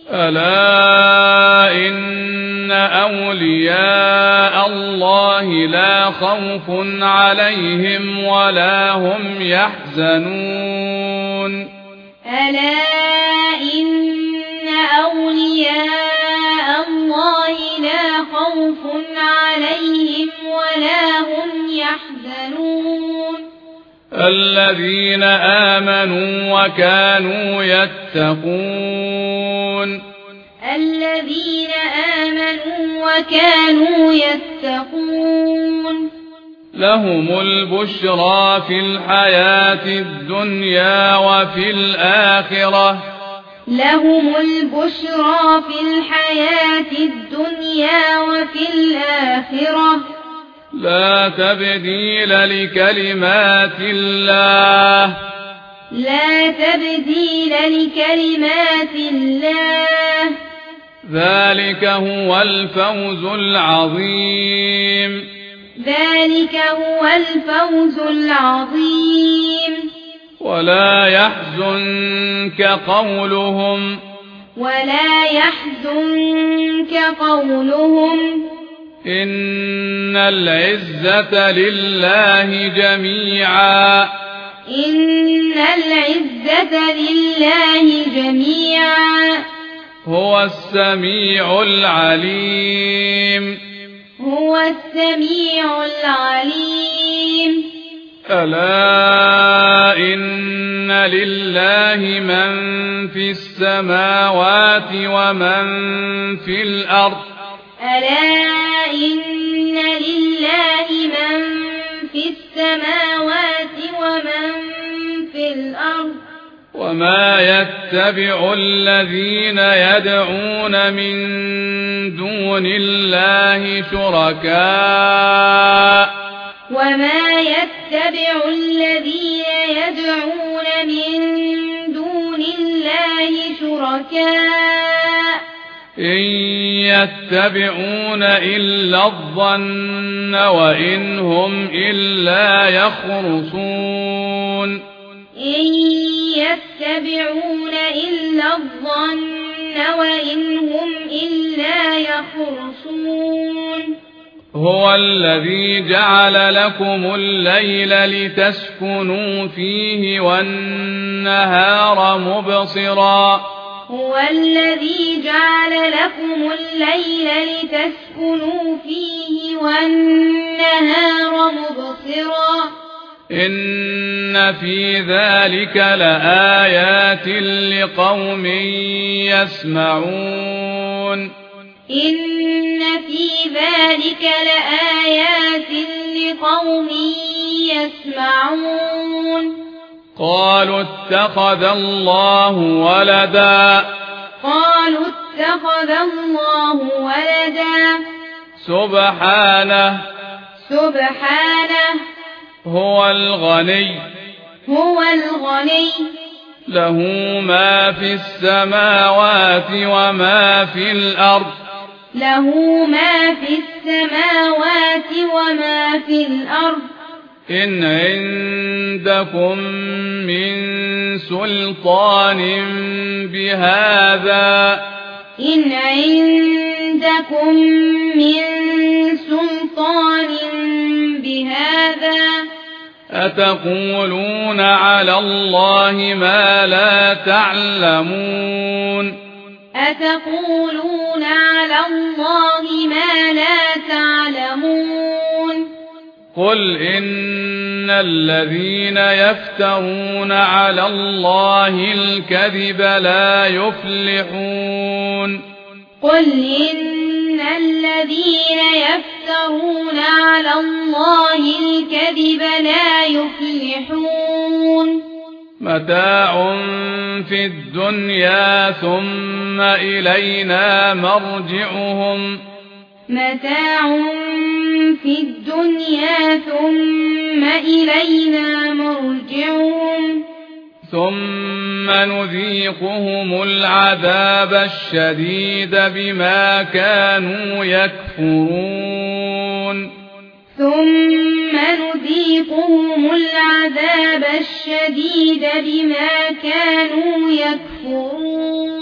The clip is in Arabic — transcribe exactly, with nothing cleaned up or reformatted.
ألا إن أولياء الله لا خوف عليهم ولا هم يحزنون ألا إن أولياء الله لا خوف عليهم ولا هم يحزنون الذين آمنوا وكانوا يتقون الذين آمنوا وكانوا يتقون لهم البشرى في الحياة الدنيا وفي الآخرة لهم البشرى في الحياة الدنيا وفي الآخرة لا تبديل لكلمات الله لا تبديل لكلمات الله ذلك هو الفوز العظيم ذلك هو الفوز العظيم ولا يحزنك قولهم ولا يحزنك قولهم إن العزة لله جميعا إن العزة لله جميعا هو السميع العليم هو السميع العليم ألا إن لله من في السماوات ومن في الأرض ألا إن لله من في السماوات ومن في الأرض وما يتبع الذين يدعون من دون الله شركاء وما يتبع الذين يدعون من دون الله شركاء إن يتبعون إلا الظن وإن هم إلا يخرصون إن يتبعون إلا الظن وإن هم إلا يخرصون هو الذي جعل لكم الليل لتسكنوا فيه والنهار مبصرا هو الذي جعل لكم الليل لتسكنوا فيه والنهار مبصرا إن في ذلك لآيات لقوم يسمعون إن في ذلك لآيات لقوم يسمعون قالوا اتخذ الله ولدا قالوا اتخذ الله ولدا سبحانه سبحانه هو الغني هو الغني له ما في السماوات وما في الأرض له ما في السماوات وما في الأرض إن عندكم من سلطان بهذا إن عندكم من سلطان بهذا أتقولون على الله ما لا تعلمون أتقولون على الله ما لا تعلمون قل إن الذين يفترون على الله الكذب لا يفلحون قل إن الذين يفترون على الله الكذب لا يفلحون متاع في الدنيا ثم إلينا مرجعهم متاع في الدنيا ثم إلينا مرجعهم ثم نذيقهم العذاب الشديد بما كانوا يكفرون ثم نذيقهم العذاب الشديد بما كانوا يكفرون